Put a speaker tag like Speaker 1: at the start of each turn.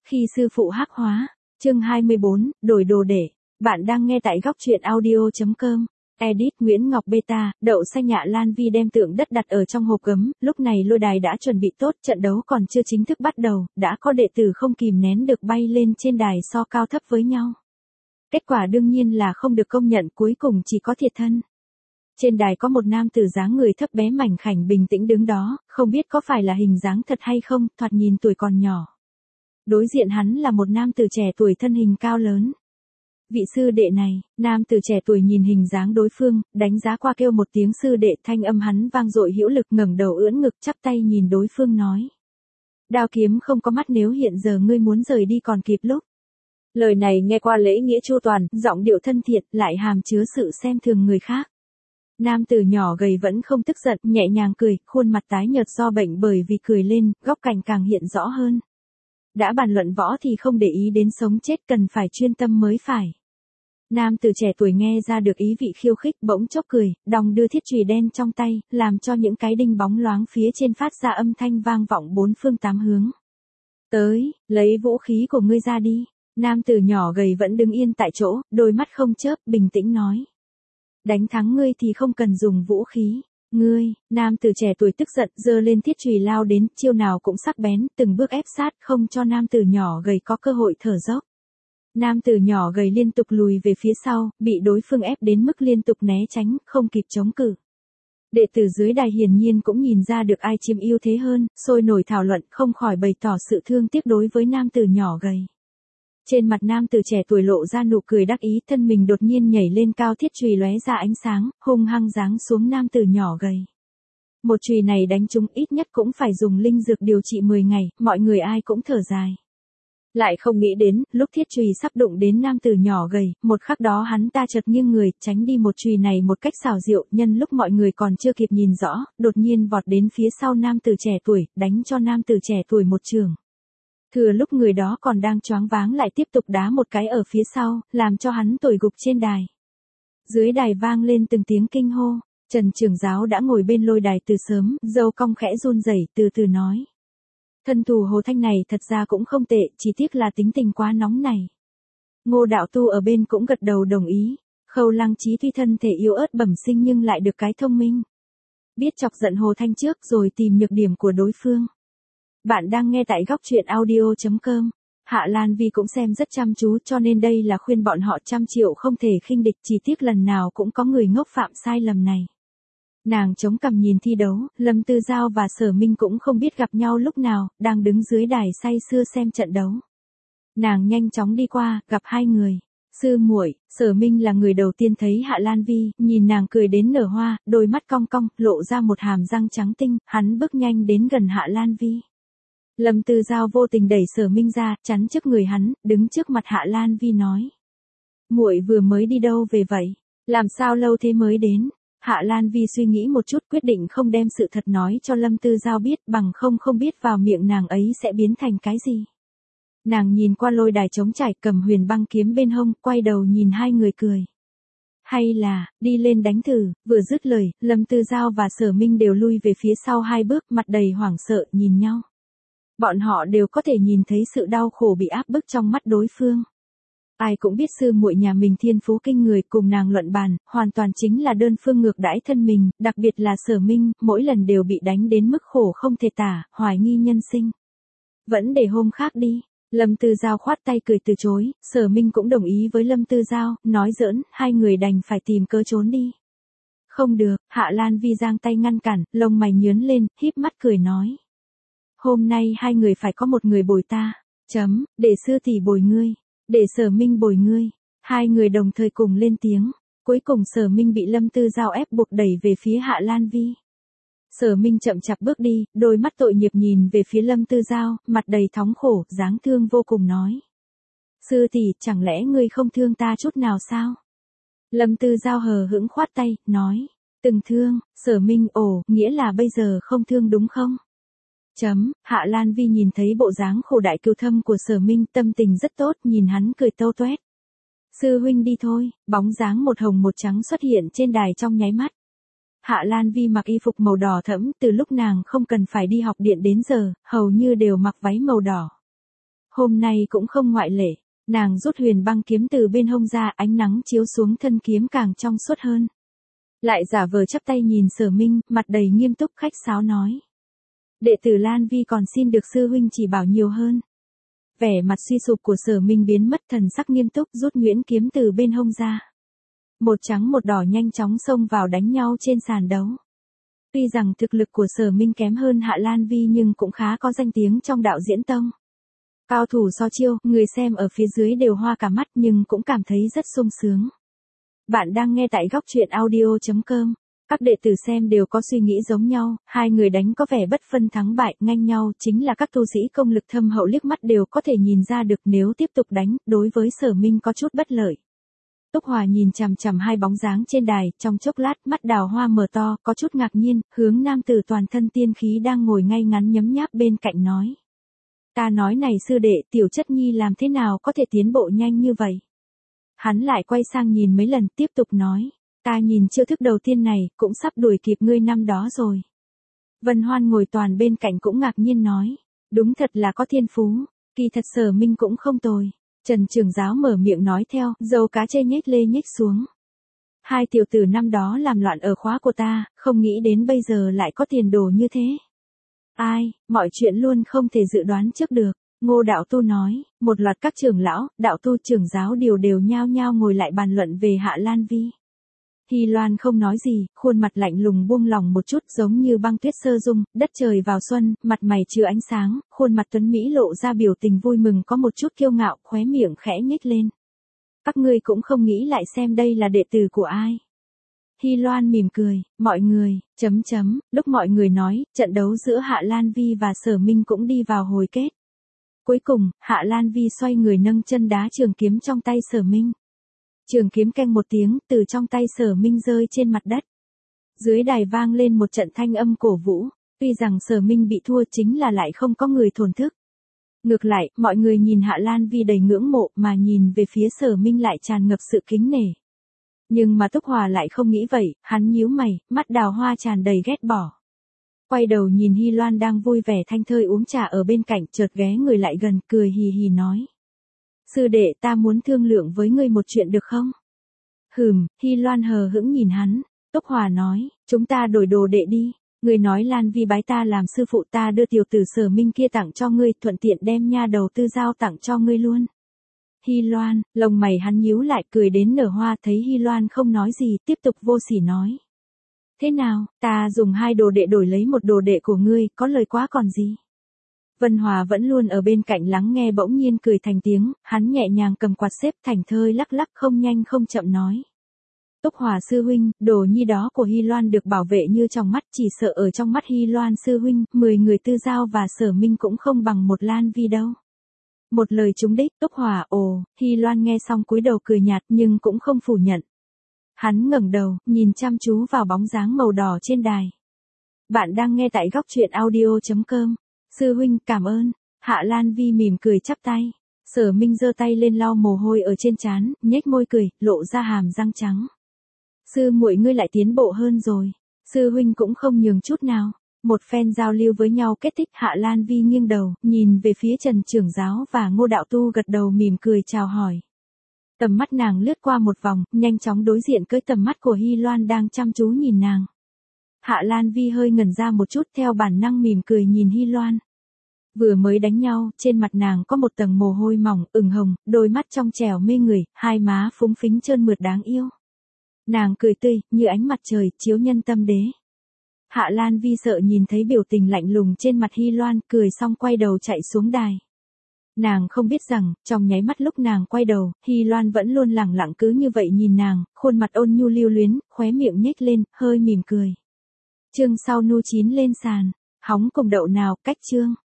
Speaker 1: Khi sư phụ hắc hóa, chương 24, đổi đồ để. Bạn đang nghe tại góc truyện audio.com. Edit Nguyễn Ngọc Beta, đậu xanh Hạ Lan Vi đem tượng đất đặt ở trong hộp gấm, lúc này lôi đài đã chuẩn bị tốt, trận đấu còn chưa chính thức bắt đầu, đã có đệ tử không kìm nén được bay lên trên đài so cao thấp với nhau. Kết quả đương nhiên là không được công nhận, cuối cùng chỉ có thiệt thân. Trên đài có một nam tử dáng người thấp bé mảnh khảnh bình tĩnh đứng đó, không biết có phải là hình dáng thật hay không, thoạt nhìn tuổi còn nhỏ. Đối diện hắn là một nam tử trẻ tuổi thân hình cao lớn. Vị sư đệ này, nam tử trẻ tuổi nhìn hình dáng đối phương, đánh giá qua kêu một tiếng sư đệ, thanh âm hắn vang dội hữu lực, ngẩng đầu ưỡn ngực chắp tay nhìn đối phương nói. Đao kiếm không có mắt, nếu hiện giờ ngươi muốn rời đi còn kịp lúc. Lời này nghe qua lễ nghĩa chu toàn, giọng điệu thân thiện, lại hàm chứa sự xem thường người khác. Nam tử nhỏ gầy vẫn không tức giận, nhẹ nhàng cười, khuôn mặt tái nhợt do bệnh, bởi vì cười lên, góc cạnh càng hiện rõ hơn. Đã bàn luận võ thì không để ý đến sống chết, cần phải chuyên tâm mới phải. Nam tử trẻ tuổi nghe ra được ý vị khiêu khích, bỗng chốc cười, đong đưa thiết chùy đen trong tay, làm cho những cái đinh bóng loáng phía trên phát ra âm thanh vang vọng bốn phương tám hướng. Tới, lấy vũ khí của ngươi ra đi. Nam tử nhỏ gầy vẫn đứng yên tại chỗ, đôi mắt không chớp, bình tĩnh nói. Đánh thắng ngươi thì không cần dùng vũ khí. Ngươi, nam tử trẻ tuổi tức giận, giơ lên thiết chùy lao đến, chiêu nào cũng sắc bén, từng bước ép sát, không cho nam tử nhỏ gầy có cơ hội thở dốc. Nam tử nhỏ gầy liên tục lùi về phía sau, bị đối phương ép đến mức liên tục né tránh, không kịp chống cự. Đệ tử dưới đài hiển nhiên cũng nhìn ra được ai chiếm ưu thế hơn, sôi nổi thảo luận, không khỏi bày tỏ sự thương tiếc đối với nam tử nhỏ gầy. Trên mặt nam tử trẻ tuổi lộ ra nụ cười đắc ý, thân mình đột nhiên nhảy lên cao, thiết chùy lóe ra ánh sáng, hung hăng giáng xuống nam tử nhỏ gầy. Một chùy này đánh trúng ít nhất cũng phải dùng linh dược điều trị 10 ngày, mọi người ai cũng thở dài. Lại không nghĩ đến, lúc thiết chùy sắp đụng đến nam tử nhỏ gầy, một khắc đó hắn ta chợt nghiêng người, tránh đi một chùy này một cách xảo diệu, nhân lúc mọi người còn chưa kịp nhìn rõ, đột nhiên vọt đến phía sau nam tử trẻ tuổi, đánh cho nam tử trẻ tuổi một chưởng. Thừa lúc người đó còn đang choáng váng lại tiếp tục đá một cái ở phía sau, làm cho hắn tồi gục trên đài. Dưới đài vang lên từng tiếng kinh hô, Trần trưởng giáo đã ngồi bên lôi đài từ sớm, râu cong khẽ run rẩy, từ từ nói. Thân thủ Hồ Thanh này thật ra cũng không tệ, chỉ tiếc là tính tình quá nóng này. Ngô đạo tu ở bên cũng gật đầu đồng ý, Khâu Lăng Chí tuy thân thể yếu ớt bẩm sinh nhưng lại được cái thông minh. Biết chọc giận Hồ Thanh trước rồi tìm nhược điểm của đối phương. Bạn đang nghe tại góc truyện audio.com. Hạ Lan Vi cũng xem rất chăm chú, cho nên đây là khuyên bọn họ 100 triệu không thể khinh địch, chỉ tiếc lần nào cũng có người ngốc phạm sai lầm này. Nàng chống cằm nhìn thi đấu, Lâm Tư Giao và Sở Minh cũng không biết gặp nhau lúc nào, đang đứng dưới đài say sưa xem trận đấu. Nàng nhanh chóng đi qua, gặp hai người. Sư muội, Sở Minh là người đầu tiên thấy Hạ Lan Vi, nhìn nàng cười đến nở hoa, đôi mắt cong cong, lộ ra một hàm răng trắng tinh, hắn bước nhanh đến gần Hạ Lan Vi. Lâm Tư Giao vô tình đẩy Sở Minh ra, chắn trước người hắn, đứng trước mặt Hạ Lan Vi nói. Muội vừa mới đi đâu về vậy? Làm sao lâu thế mới đến? Hạ Lan Vi suy nghĩ một chút, quyết định không đem sự thật nói cho Lâm Tư Giao biết, bằng không biết vào miệng nàng ấy sẽ biến thành cái gì. Nàng nhìn qua lôi đài trống trải, cầm huyền băng kiếm bên hông, quay đầu nhìn hai người cười. Hay là, đi lên đánh thử. Vừa dứt lời, Lâm Tư Giao và Sở Minh đều lui về phía sau hai bước, mặt đầy hoảng sợ, nhìn nhau. Bọn họ đều có thể nhìn thấy sự đau khổ bị áp bức trong mắt đối phương. Ai cũng biết sư muội nhà mình thiên phú kinh người, cùng nàng luận bàn, hoàn toàn chính là đơn phương ngược đãi thân mình, đặc biệt là Sở Minh, mỗi lần đều bị đánh đến mức khổ không thể tả, hoài nghi nhân sinh. Vẫn để hôm khác đi. Lâm Tư Giao khoát tay cười từ chối, Sở Minh cũng đồng ý với Lâm Tư Giao, nói giỡn, hai người đành phải tìm cớ trốn đi. Không được, Hạ Lan Vi giang tay ngăn cản, lông mày nhướng lên, híp mắt cười nói. Hôm nay hai người phải có một người bồi ta. Để sư tỷ bồi ngươi. Để Sở Minh bồi ngươi. Hai người đồng thời cùng lên tiếng. Cuối cùng Sở Minh bị Lâm Tư Giao ép buộc đẩy về phía Hạ Lan Vi. Sở Minh chậm chạp bước đi, đôi mắt tội nghiệp nhìn về phía Lâm Tư Giao, mặt đầy thống khổ, dáng thương vô cùng nói. Sư tỷ, chẳng lẽ ngươi không thương ta chút nào sao? Lâm Tư Giao hờ hững khoát tay, nói. Từng thương. Sở Minh, nghĩa là bây giờ không thương đúng không? Hạ Lan Vi nhìn thấy bộ dáng khổ đại cừu thâm của Sở Minh, tâm tình rất tốt, nhìn hắn cười tâu toét. Sư huynh đi thôi. Bóng dáng một hồng một trắng xuất hiện trên đài trong nháy mắt. Hạ Lan Vi mặc y phục màu đỏ thẫm, từ lúc nàng không cần phải đi học điện đến giờ, hầu như đều mặc váy màu đỏ. Hôm nay cũng không ngoại lệ. Nàng rút huyền băng kiếm từ bên hông ra, ánh nắng chiếu xuống thân kiếm càng trong suốt hơn. Lại giả vờ chắp tay nhìn Sở Minh, mặt đầy nghiêm túc khách sáo nói. Đệ tử Lan Vi còn xin được sư huynh chỉ bảo nhiều hơn. Vẻ mặt suy sụp của Sở Minh biến mất, thần sắc nghiêm túc rút nhuyễn kiếm từ bên hông ra. Một trắng một đỏ nhanh chóng xông vào đánh nhau trên sàn đấu. Tuy rằng thực lực của Sở Minh kém hơn Hạ Lan Vi nhưng cũng khá có danh tiếng trong đạo diễn tông. Cao thủ so chiêu, người xem ở phía dưới đều hoa cả mắt nhưng cũng cảm thấy rất sung sướng. Bạn đang nghe tại góc truyện audio.com. Các đệ tử xem đều có suy nghĩ giống nhau, hai người đánh có vẻ bất phân thắng bại, ngang nhau, chính là các tu sĩ công lực thâm hậu liếc mắt đều có thể nhìn ra được nếu tiếp tục đánh, đối với Sở Minh có chút bất lợi. Túc Hòa nhìn chằm chằm hai bóng dáng trên đài, trong chốc lát mắt đào hoa mở to, có chút ngạc nhiên, hướng nam tử toàn thân tiên khí đang ngồi ngay ngắn nhấm nháp bên cạnh nói. Ta nói này sư đệ, tiểu chất nhi làm thế nào có thể tiến bộ nhanh như vậy? Hắn lại quay sang nhìn mấy lần tiếp tục nói. Ta nhìn chiêu thức đầu tiên này, cũng sắp đuổi kịp ngươi năm đó rồi. Vân Hoan ngồi toàn bên cạnh cũng ngạc nhiên nói. Đúng thật là có thiên phú, kỳ thật Sở Minh cũng không tồi. Trần trưởng giáo mở miệng nói theo, dâu cá chê nhếch lê nhếch xuống. Hai tiểu tử năm đó làm loạn ở khóa của ta, không nghĩ đến bây giờ lại có tiền đồ như thế. Ai, mọi chuyện luôn không thể dự đoán trước được. Ngô đạo tu nói, một loạt các trưởng lão, đạo tu trưởng giáo đều nhao nhao ngồi lại bàn luận về Hạ Lan Vi. Hy Loan không nói gì, khuôn mặt lạnh lùng buông lỏng một chút giống như băng tuyết sơ dung, đất trời vào xuân, mặt mày chứa ánh sáng, khuôn mặt tuấn Mỹ lộ ra biểu tình vui mừng có một chút kiêu ngạo, khóe miệng khẽ nhếch lên. Các ngươi cũng không nghĩ lại xem đây là đệ tử của ai. Hy Loan mỉm cười, mọi người, lúc mọi người nói, trận đấu giữa Hạ Lan Vi và Sở Minh cũng đi vào hồi kết. Cuối cùng, Hạ Lan Vi xoay người nâng chân đá trường kiếm trong tay Sở Minh. Trường kiếm keng một tiếng, từ trong tay Sở Minh rơi trên mặt đất. Dưới đài vang lên một trận thanh âm cổ vũ, tuy rằng Sở Minh bị thua chính là lại không có người thổn thức. Ngược lại, mọi người nhìn Hạ Lan Vi đầy ngưỡng mộ mà nhìn về phía Sở Minh lại tràn ngập sự kính nể. Nhưng mà Túc Hòa lại không nghĩ vậy, hắn nhíu mày, mắt đào hoa tràn đầy ghét bỏ. Quay đầu nhìn Hy Loan đang vui vẻ thanh thơi uống trà ở bên cạnh, chợt ghé người lại gần, cười hì hì nói. Sư đệ, ta muốn thương lượng với ngươi một chuyện được không? Hy Loan hờ hững nhìn hắn. Túc Hòa nói, chúng ta đổi đồ đệ đi. Ngươi nói Lan Vi bái ta làm sư phụ, ta đưa tiểu tử Sở Minh kia tặng cho ngươi, thuận tiện đem nha đầu Tư Giao tặng cho ngươi luôn. Hy Loan, lông mày hắn nhíu lại, cười đến nở hoa, thấy Hy Loan không nói gì, tiếp tục vô sỉ nói. Thế nào, ta dùng 2 đồ đệ đổi lấy một đồ đệ của ngươi, có lời quá còn gì? Vân Hòa vẫn luôn ở bên cạnh lắng nghe bỗng nhiên cười thành tiếng, hắn nhẹ nhàng cầm quạt xếp thành thơi lắc lắc không nhanh không chậm nói. Túc Hòa sư huynh, đồ nhi đó của Hy Loan được bảo vệ như trong mắt, chỉ sợ ở trong mắt Hy Loan sư huynh, 10 người Tư Giao và Sở Minh cũng không bằng một Lan Vi đâu. Một lời trúng đích, Túc Hòa Hy Loan nghe xong cúi đầu cười nhạt nhưng cũng không phủ nhận. Hắn ngẩng đầu, nhìn chăm chú vào bóng dáng màu đỏ trên đài. Bạn đang nghe tại góc truyện audio.com. Sư huynh, cảm ơn. Hạ Lan Vi mỉm cười chắp tay. Sở Minh giơ tay lên lau mồ hôi ở trên trán, nhếch môi cười, lộ ra hàm răng trắng. Sư muội ngươi lại tiến bộ hơn rồi. Sư huynh cũng không nhường chút nào. Một phen giao lưu với nhau kết thúc, Hạ Lan Vi nghiêng đầu, nhìn về phía Trần trưởng giáo và Ngô đạo tu gật đầu mỉm cười chào hỏi. Tầm mắt nàng lướt qua một vòng, nhanh chóng đối diện với tầm mắt của Hy Loan đang chăm chú nhìn nàng. Hạ Lan Vi hơi ngẩn ra một chút, theo bản năng mỉm cười nhìn Hy Loan. Vừa mới đánh nhau, trên mặt nàng có một tầng mồ hôi mỏng, ửng hồng, đôi mắt trong trẻo mê người, hai má phúng phính trơn mượt đáng yêu. Nàng cười tươi, như ánh mặt trời, chiếu nhân tâm đế. Hạ Lan Vi sợ nhìn thấy biểu tình lạnh lùng trên mặt Hy Loan, cười xong quay đầu chạy xuống đài. Nàng không biết rằng, trong nháy mắt lúc nàng quay đầu, Hy Loan vẫn luôn lẳng lặng cứ như vậy nhìn nàng, khuôn mặt ôn nhu lưu luyến, khóe miệng nhếch lên, hơi mỉm cười. Chương sau nu chín lên sàn, hóng cùng đậu nào, cách chương.